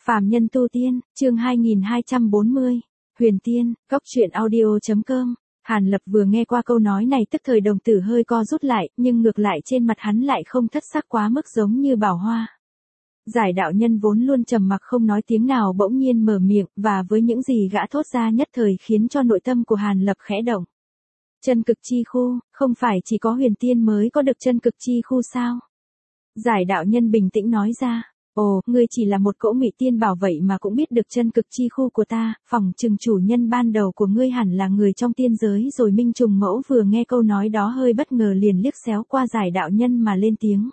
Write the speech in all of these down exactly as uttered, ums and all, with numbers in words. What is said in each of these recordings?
Phàm nhân tu tiên, chương hai nghìn hai trăm bốn mươi. Huyền tiên, góc truyện audio.com. Hàn Lập vừa nghe qua câu nói này tức thời đồng tử hơi co rút lại, nhưng ngược lại trên mặt hắn lại không thất sắc quá mức giống như Bảo Hoa. Giải đạo nhân vốn luôn trầm mặc không nói tiếng nào bỗng nhiên mở miệng, và với những gì gã thốt ra nhất thời khiến cho nội tâm của Hàn Lập khẽ động. Chân cực chi khu, không phải chỉ có huyền tiên mới có được chân cực chi khu sao? Giải đạo nhân bình tĩnh nói ra. Ồ, ngươi chỉ là một cỗ ngụy tiên bảo vậy mà cũng biết được chân cực chi khu của ta, phỏng chừng chủ nhân ban đầu của ngươi hẳn là người trong tiên giới rồi. Minh Trùng Mẫu vừa nghe câu nói đó hơi bất ngờ liền liếc xéo qua giải đạo nhân mà lên tiếng.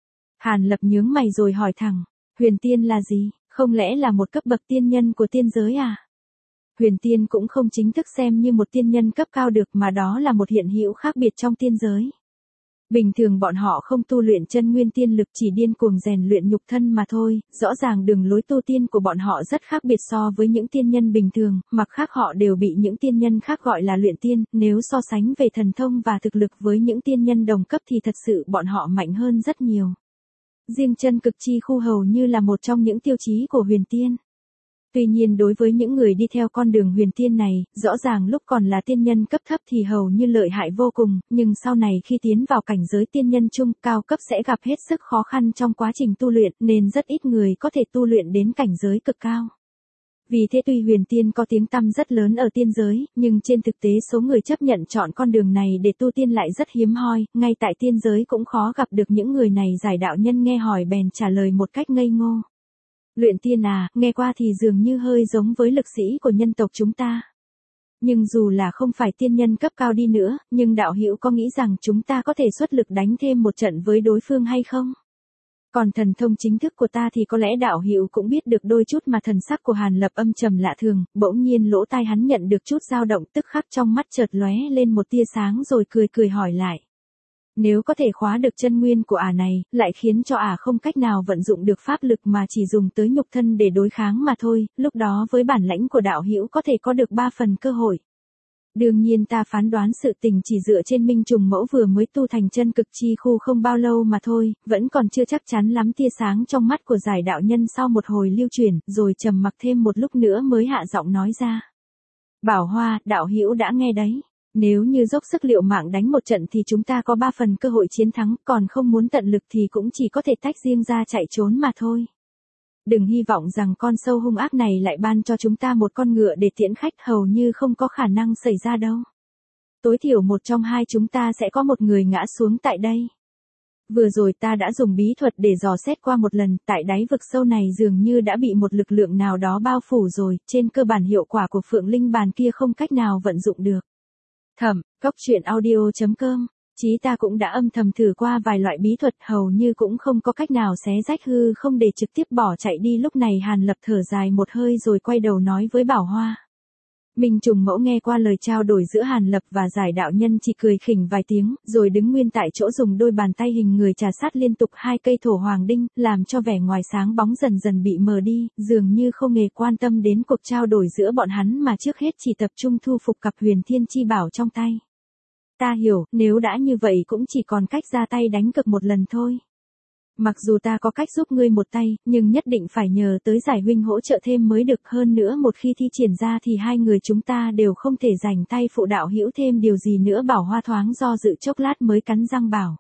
Hàn Lập nhướng mày rồi hỏi thẳng, huyền tiên là gì, không lẽ là một cấp bậc tiên nhân của tiên giới à? Huyền tiên cũng không chính thức xem như một tiên nhân cấp cao được mà đó là một hiện hữu khác biệt trong tiên giới. Bình thường bọn họ không tu luyện chân nguyên tiên lực chỉ điên cuồng rèn luyện nhục thân mà thôi, rõ ràng đường lối tu tiên của bọn họ rất khác biệt so với những tiên nhân bình thường, mặc khác họ đều bị những tiên nhân khác gọi là luyện tiên, nếu so sánh về thần thông và thực lực với những tiên nhân đồng cấp thì thật sự bọn họ mạnh hơn rất nhiều. Riêng chân cực chi khu hầu như là một trong những tiêu chí của huyền tiên. Tuy nhiên đối với những người đi theo con đường huyền tiên này, rõ ràng lúc còn là tiên nhân cấp thấp thì hầu như lợi hại vô cùng, nhưng sau này khi tiến vào cảnh giới tiên nhân trung cao cấp sẽ gặp hết sức khó khăn trong quá trình tu luyện, nên rất ít người có thể tu luyện đến cảnh giới cực cao. Vì thế tuy huyền tiên có tiếng tăm rất lớn ở tiên giới, nhưng trên thực tế số người chấp nhận chọn con đường này để tu tiên lại rất hiếm hoi, ngay tại tiên giới cũng khó gặp được những người này. Giải đạo nhân nghe hỏi bèn trả lời một cách ngây ngô. Luyện tiên à, nghe qua thì dường như hơi giống với lực sĩ của nhân tộc chúng ta. Nhưng dù là không phải tiên nhân cấp cao đi nữa, nhưng đạo hữu có nghĩ rằng chúng ta có thể xuất lực đánh thêm một trận với đối phương hay không? Còn thần thông chính thức của ta thì có lẽ đạo hữu cũng biết được đôi chút mà. Thần sắc của Hàn Lập âm trầm lạ thường, bỗng nhiên lỗ tai hắn nhận được chút dao động, tức khắc trong mắt chợt lóe lên một tia sáng rồi cười cười hỏi lại. Nếu có thể khóa được chân nguyên của ả này, lại khiến cho ả không cách nào vận dụng được pháp lực mà chỉ dùng tới nhục thân để đối kháng mà thôi, lúc đó với bản lãnh của đạo hữu có thể có được ba phần cơ hội. Đương nhiên ta phán đoán sự tình chỉ dựa trên Minh Trùng Mẫu vừa mới tu thành chân cực chi khu không bao lâu mà thôi, vẫn còn chưa chắc chắn lắm. Tia sáng trong mắt của giải đạo nhân sau một hồi lưu chuyển, rồi trầm mặc thêm một lúc nữa mới hạ giọng nói ra. Bảo Hoa, đạo hữu đã nghe đấy. Nếu như dốc sức liệu mạng đánh một trận thì chúng ta có ba phần cơ hội chiến thắng, còn không muốn tận lực thì cũng chỉ có thể tách riêng ra chạy trốn mà thôi. Đừng hy vọng rằng con sâu hung ác này lại ban cho chúng ta một con ngựa để tiễn khách, hầu như không có khả năng xảy ra đâu. Tối thiểu một trong hai chúng ta sẽ có một người ngã xuống tại đây. Vừa rồi ta đã dùng bí thuật để dò xét qua một lần, tại đáy vực sâu này dường như đã bị một lực lượng nào đó bao phủ rồi, trên cơ bản hiệu quả của Phượng Linh Bàn kia không cách nào vận dụng được. Thẩm, góc truyện audio.com. Chí ta cũng đã âm thầm thử qua vài loại bí thuật, hầu như cũng không có cách nào xé rách hư không để trực tiếp bỏ chạy đi. Lúc này Hàn Lập thở dài một hơi rồi quay đầu nói với Bảo Hoa. Minh Trùng Mẫu nghe qua lời trao đổi giữa Hàn Lập và giải đạo nhân chỉ cười khỉnh vài tiếng, rồi đứng nguyên tại chỗ dùng đôi bàn tay hình người trà sát liên tục hai cây thổ hoàng đinh, làm cho vẻ ngoài sáng bóng dần dần bị mờ đi, dường như không hề quan tâm đến cuộc trao đổi giữa bọn hắn mà trước hết chỉ tập trung thu phục cặp huyền thiên chi bảo trong tay. Ta hiểu, nếu đã như vậy cũng chỉ còn cách ra tay đánh cược một lần thôi. Mặc dù ta có cách giúp ngươi một tay, nhưng nhất định phải nhờ tới giải huynh hỗ trợ thêm mới được. Hơn nữa một khi thi triển ra thì hai người chúng ta đều không thể rảnh tay phụ đạo hữu thêm điều gì nữa. Bảo Hoa thoáng do dự chốc lát mới cắn răng bảo.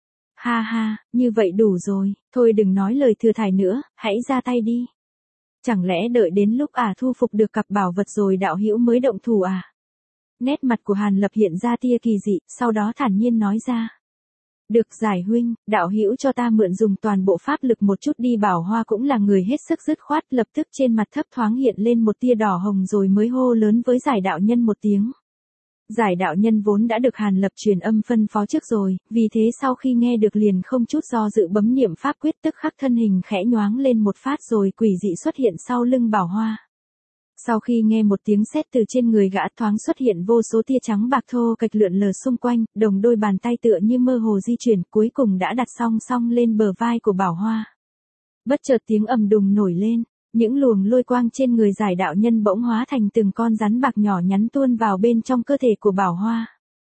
Ha ha, như vậy đủ rồi, thôi đừng nói lời thừa thải nữa, hãy ra tay đi. Chẳng lẽ đợi đến lúc ả thu phục được cặp bảo vật rồi đạo hữu mới động thủ à? Nét mặt của Hàn Lập hiện ra tia kỳ dị, sau đó thản nhiên nói ra. Được giải huynh, đạo hữu cho ta mượn dùng toàn bộ pháp lực một chút đi. Bảo Hoa cũng là người hết sức dứt khoát, lập tức trên mặt thấp thoáng hiện lên một tia đỏ hồng rồi mới hô lớn với giải đạo nhân một tiếng. Giải đạo nhân vốn đã được Hàn Lập truyền âm phân phó trước rồi, vì thế sau khi nghe được liền không chút do dự bấm niệm pháp quyết, tức khắc thân hình khẽ nhoáng lên một phát rồi quỷ dị xuất hiện sau lưng Bảo Hoa. Sau khi nghe một tiếng sét từ trên người gã, thoáng xuất hiện vô số tia trắng bạc thô kệch lượn lờ xung quanh, đồng đôi bàn tay tựa như mơ hồ di chuyển, cuối cùng đã đặt song song lên bờ vai của Bảo Hoa. Bất chợt tiếng ầm đùng nổi lên, những luồng lôi quang trên người giải đạo nhân bỗng hóa thành từng con rắn bạc nhỏ nhắn tuôn vào bên trong cơ thể của Bảo Hoa.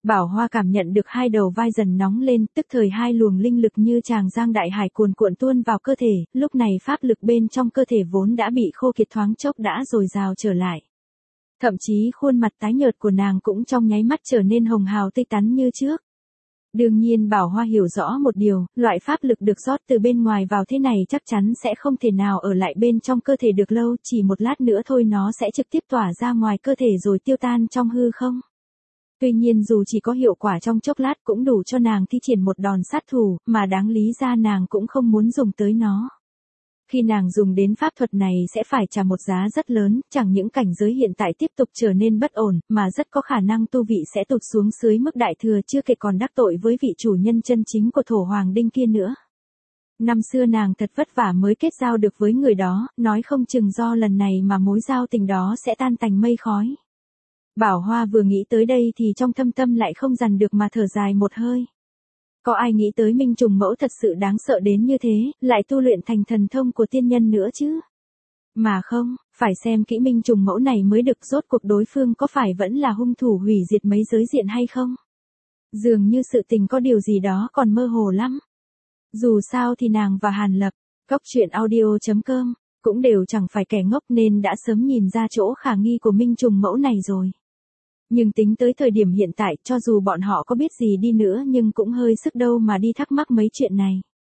Bảo Hoa cảm nhận được hai đầu vai dần nóng lên, tức thời hai luồng linh lực như tràng giang đại hải cuồn cuộn tuôn vào cơ thể, lúc này pháp lực bên trong cơ thể vốn đã bị khô kiệt thoáng chốc đã dồi dào trở lại. Thậm chí khuôn mặt tái nhợt của nàng cũng trong nháy mắt trở nên hồng hào tươi tắn như trước. Đương nhiên Bảo Hoa hiểu rõ một điều, loại pháp lực được rót từ bên ngoài vào thế này chắc chắn sẽ không thể nào ở lại bên trong cơ thể được lâu, chỉ một lát nữa thôi nó sẽ trực tiếp tỏa ra ngoài cơ thể rồi tiêu tan trong hư không. Tuy nhiên dù chỉ có hiệu quả trong chốc lát cũng đủ cho nàng thi triển một đòn sát thủ, mà đáng lý ra nàng cũng không muốn dùng tới nó. Khi nàng dùng đến pháp thuật này sẽ phải trả một giá rất lớn, chẳng những cảnh giới hiện tại tiếp tục trở nên bất ổn, mà rất có khả năng tu vị sẽ tụt xuống dưới mức đại thừa chưa kể còn đắc tội với vị chủ nhân chân chính của Thổ Hoàng Đinh kia nữa. Năm xưa nàng thật vất vả mới kết giao được với người đó, nói không chừng do lần này mà mối giao tình đó sẽ tan tành mây khói. Bảo Hoa vừa nghĩ tới đây thì trong thâm tâm lại không dằn được mà thở dài một hơi. Có ai nghĩ tới Minh Trùng Mẫu thật sự đáng sợ đến như thế, lại tu luyện thành thần thông của tiên nhân nữa chứ? Mà không, phải xem kỹ Minh Trùng Mẫu này mới được, rốt cuộc đối phương có phải vẫn là hung thủ hủy diệt mấy giới diện hay không? Dường như sự tình có điều gì đó còn mơ hồ lắm. Dù sao thì nàng và Hàn Lập, Cốc Truyện Audio chấm com, cũng đều chẳng phải kẻ ngốc nên đã sớm nhìn ra chỗ khả nghi của Minh Trùng Mẫu này rồi. Nhưng tính tới thời điểm hiện tại, cho dù bọn họ có biết gì đi nữa nhưng cũng hơi sức đâu mà đi thắc mắc mấy chuyện này.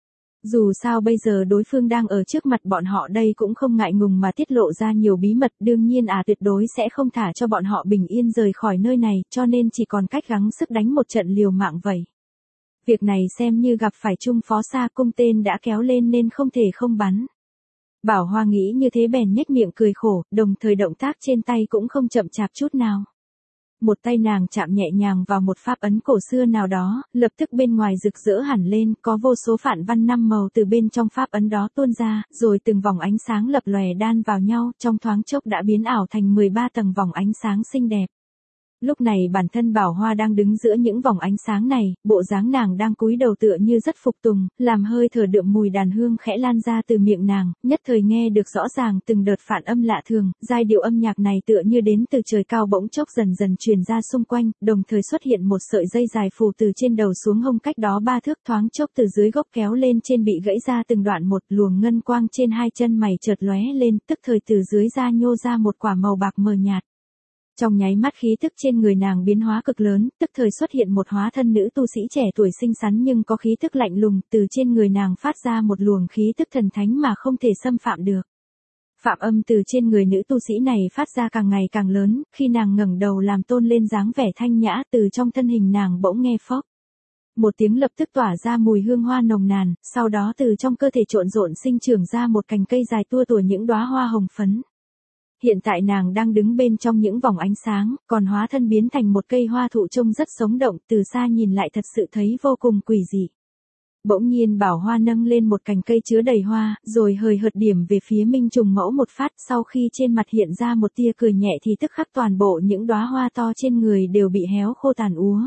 Dù sao bây giờ đối phương đang ở trước mặt bọn họ đây cũng không ngại ngùng mà tiết lộ ra nhiều bí mật, đương nhiên à tuyệt đối sẽ không thả cho bọn họ bình yên rời khỏi nơi này, cho nên chỉ còn cách gắng sức đánh một trận liều mạng vậy. Việc này xem như gặp phải Trung Phó Sa Cung tên đã kéo lên nên không thể không bắn. Bảo Hoa nghĩ như thế bèn nhếch miệng cười khổ, đồng thời động tác trên tay cũng không chậm chạp chút nào. Một tay nàng chạm nhẹ nhàng vào một pháp ấn cổ xưa nào đó, lập tức bên ngoài rực rỡ hẳn lên, có vô số phản văn năm màu từ bên trong pháp ấn đó tuôn ra, rồi từng vòng ánh sáng lập lòe đan vào nhau, trong thoáng chốc đã biến ảo thành mười ba tầng vòng ánh sáng xinh đẹp. Lúc này bản thân Bảo Hoa đang đứng giữa những vòng ánh sáng này, bộ dáng nàng đang cúi đầu tựa như rất phục tùng, làm hơi thở đượm mùi đàn hương khẽ lan ra từ miệng nàng, nhất thời nghe được rõ ràng từng đợt phản âm lạ thường, giai điệu âm nhạc này tựa như đến từ trời cao bỗng chốc dần dần truyền ra xung quanh, đồng thời xuất hiện một sợi dây dài phù từ trên đầu xuống hông cách đó ba thước, thoáng chốc từ dưới gốc kéo lên trên bị gãy ra từng đoạn, một luồng ngân quang trên hai chân mày chợt lóe lên, tức thời từ dưới da nhô ra một quả màu bạc mờ nhạt. Trong nháy mắt khí tức trên người nàng biến hóa cực lớn, tức thời xuất hiện một hóa thân nữ tu sĩ trẻ tuổi xinh xắn nhưng có khí tức lạnh lùng, từ trên người nàng phát ra một luồng khí tức thần thánh mà không thể xâm phạm được. Phạm âm từ trên người nữ tu sĩ này phát ra càng ngày càng lớn, khi nàng ngẩng đầu làm tôn lên dáng vẻ thanh nhã, từ trong thân hình nàng bỗng nghe phốc. Một tiếng lập tức tỏa ra mùi hương hoa nồng nàn, sau đó từ trong cơ thể trộn rộn sinh trưởng ra một cành cây dài tua tủa những đóa hoa hồng phấn. Hiện tại nàng đang đứng bên trong những vòng ánh sáng, còn hóa thân biến thành một cây hoa thụ trông rất sống động, từ xa nhìn lại thật sự thấy vô cùng quỷ dị. Bỗng nhiên Bảo Hoa nâng lên một cành cây chứa đầy hoa, rồi hời hợt điểm về phía Minh Trùng Mẫu một phát, sau khi trên mặt hiện ra một tia cười nhẹ thì tức khắc toàn bộ những đóa hoa to trên người đều bị héo khô tàn úa.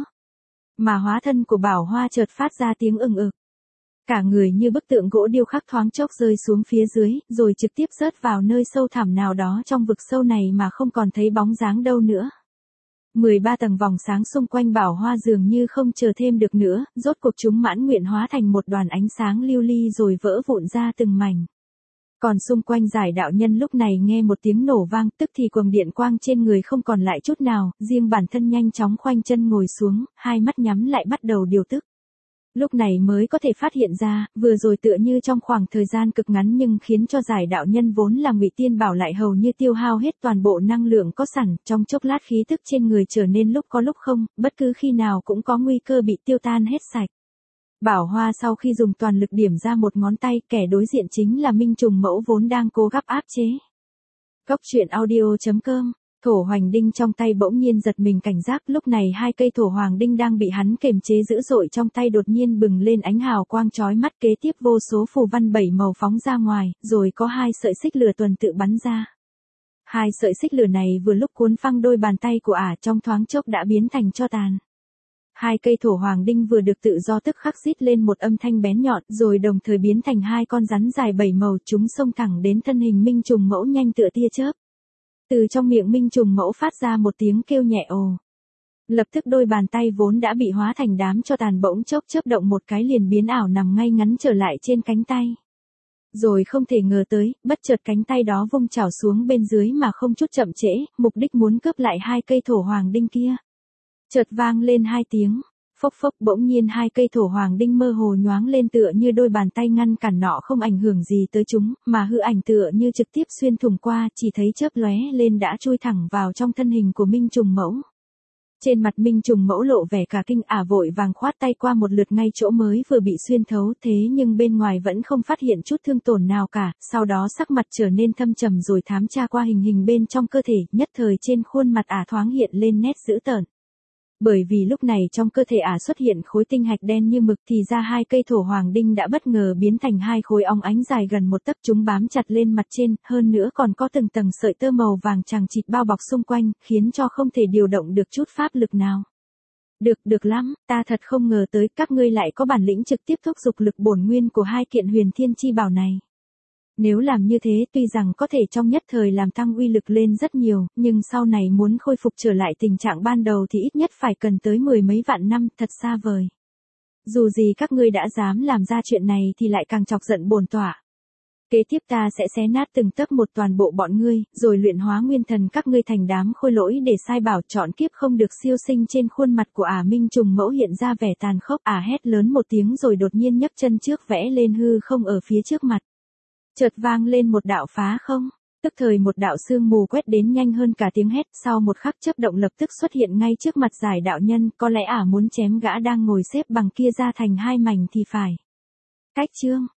Mà hóa thân của Bảo Hoa chợt phát ra tiếng ừng ực. Cả người như bức tượng gỗ điêu khắc thoáng chốc rơi xuống phía dưới, rồi trực tiếp rớt vào nơi sâu thẳm nào đó trong vực sâu này mà không còn thấy bóng dáng đâu nữa. mười ba tầng vòng sáng xung quanh Bảo Hoa dường như không chờ thêm được nữa, rốt cuộc chúng mãn nguyện hóa thành một đoàn ánh sáng lưu ly rồi vỡ vụn ra từng mảnh. Còn xung quanh Giải đạo nhân lúc này nghe một tiếng nổ vang, tức thì quầng điện quang trên người không còn lại chút nào, riêng bản thân nhanh chóng khoanh chân ngồi xuống, hai mắt nhắm lại bắt đầu điều tức. Lúc này mới có thể phát hiện ra, vừa rồi tựa như trong khoảng thời gian cực ngắn nhưng khiến cho Giải đạo nhân vốn là Ngụy Tiên Bảo lại hầu như tiêu hao hết toàn bộ năng lượng có sẵn, trong chốc lát khí tức trên người trở nên lúc có lúc không, bất cứ khi nào cũng có nguy cơ bị tiêu tan hết sạch. Bảo Hoa sau khi dùng toàn lực điểm ra một ngón tay, kẻ đối diện chính là Minh Trùng Mẫu vốn đang cố gắng áp chế. Cốc Truyện Audio chấm com. Thổ Hoành Đinh trong tay bỗng nhiên giật mình cảnh giác, lúc này hai cây Thổ Hoàng Đinh đang bị hắn kềm chế dữ dội trong tay đột nhiên bừng lên ánh hào quang chói mắt, kế tiếp vô số phù văn bảy màu phóng ra ngoài, rồi có hai sợi xích lửa tuần tự bắn ra. Hai sợi xích lửa này vừa lúc cuốn phăng đôi bàn tay của ả, trong thoáng chốc đã biến thành tro tàn. Hai cây Thổ Hoàng Đinh vừa được tự do tức khắc rít lên một âm thanh bén nhọn, rồi đồng thời biến thành hai con rắn dài bảy màu, chúng xông thẳng đến thân hình Minh Trùng Mẫu nhanh tựa tia chớp. Từ trong miệng Minh Trùng Mẫu phát ra một tiếng kêu nhẹ ồ. Lập tức đôi bàn tay vốn đã bị hóa thành đám tro tàn bỗng chốc chớp động một cái liền biến ảo nằm ngay ngắn trở lại trên cánh tay. Rồi không thể ngờ tới, bất chợt cánh tay đó vung chảo xuống bên dưới mà không chút chậm trễ, mục đích muốn cướp lại hai cây thổ hoàng đinh kia. Chợt vang lên hai tiếng, phốc phốc, bỗng nhiên hai cây thổ hoàng đinh mơ hồ nhoáng lên tựa như đôi bàn tay ngăn cản nọ không ảnh hưởng gì tới chúng, mà hư ảnh tựa như trực tiếp xuyên thủng qua, chỉ thấy chớp lóe lên đã chui thẳng vào trong thân hình của Minh Trùng Mẫu. Trên mặt Minh Trùng Mẫu lộ vẻ cả kinh, ả vội vàng khoát tay qua một lượt ngay chỗ mới vừa bị xuyên thấu, thế nhưng bên ngoài vẫn không phát hiện chút thương tổn nào cả, sau đó sắc mặt trở nên thâm trầm rồi thám tra qua hình hình bên trong cơ thể, nhất thời trên khuôn mặt ả thoáng hiện lên nét dữ tợn. Bởi vì lúc này trong cơ thể ả xuất hiện khối tinh hạch đen như mực, thì ra hai cây thổ hoàng đinh đã bất ngờ biến thành hai khối óng ánh dài gần một tấc, chúng bám chặt lên mặt trên, hơn nữa còn có từng tầng sợi tơ màu vàng chằng chịt bao bọc xung quanh, khiến cho không thể điều động được chút pháp lực nào. Được, được lắm, ta thật không ngờ tới các ngươi lại có bản lĩnh trực tiếp thúc giục lực bổn nguyên của hai kiện huyền thiên chi bảo này. Nếu làm như thế tuy rằng có thể trong nhất thời làm tăng uy lực lên rất nhiều, nhưng sau này muốn khôi phục trở lại tình trạng ban đầu thì ít nhất phải cần tới mười mấy vạn năm, thật xa vời. Dù gì các ngươi đã dám làm ra chuyện này thì lại càng chọc giận bổn tọa. Kế tiếp ta sẽ xé nát từng tấc một toàn bộ bọn ngươi, rồi luyện hóa nguyên thần các ngươi thành đám khôi lỗi để sai bảo chọn kiếp không được siêu sinh. Trên khuôn mặt của ả Minh Trùng Mẫu hiện ra vẻ tàn khốc, ả hét lớn một tiếng rồi đột nhiên nhấc chân trước vẽ lên hư không ở phía trước mặt. Chợt vang lên một đạo phá không, tức thời một đạo sương mù quét đến nhanh hơn cả tiếng hét, sau một khắc chớp động lập tức xuất hiện ngay trước mặt Giải đạo nhân, có lẽ ả muốn chém gã đang ngồi xếp bằng kia ra thành hai mảnh thì phải. Cách chương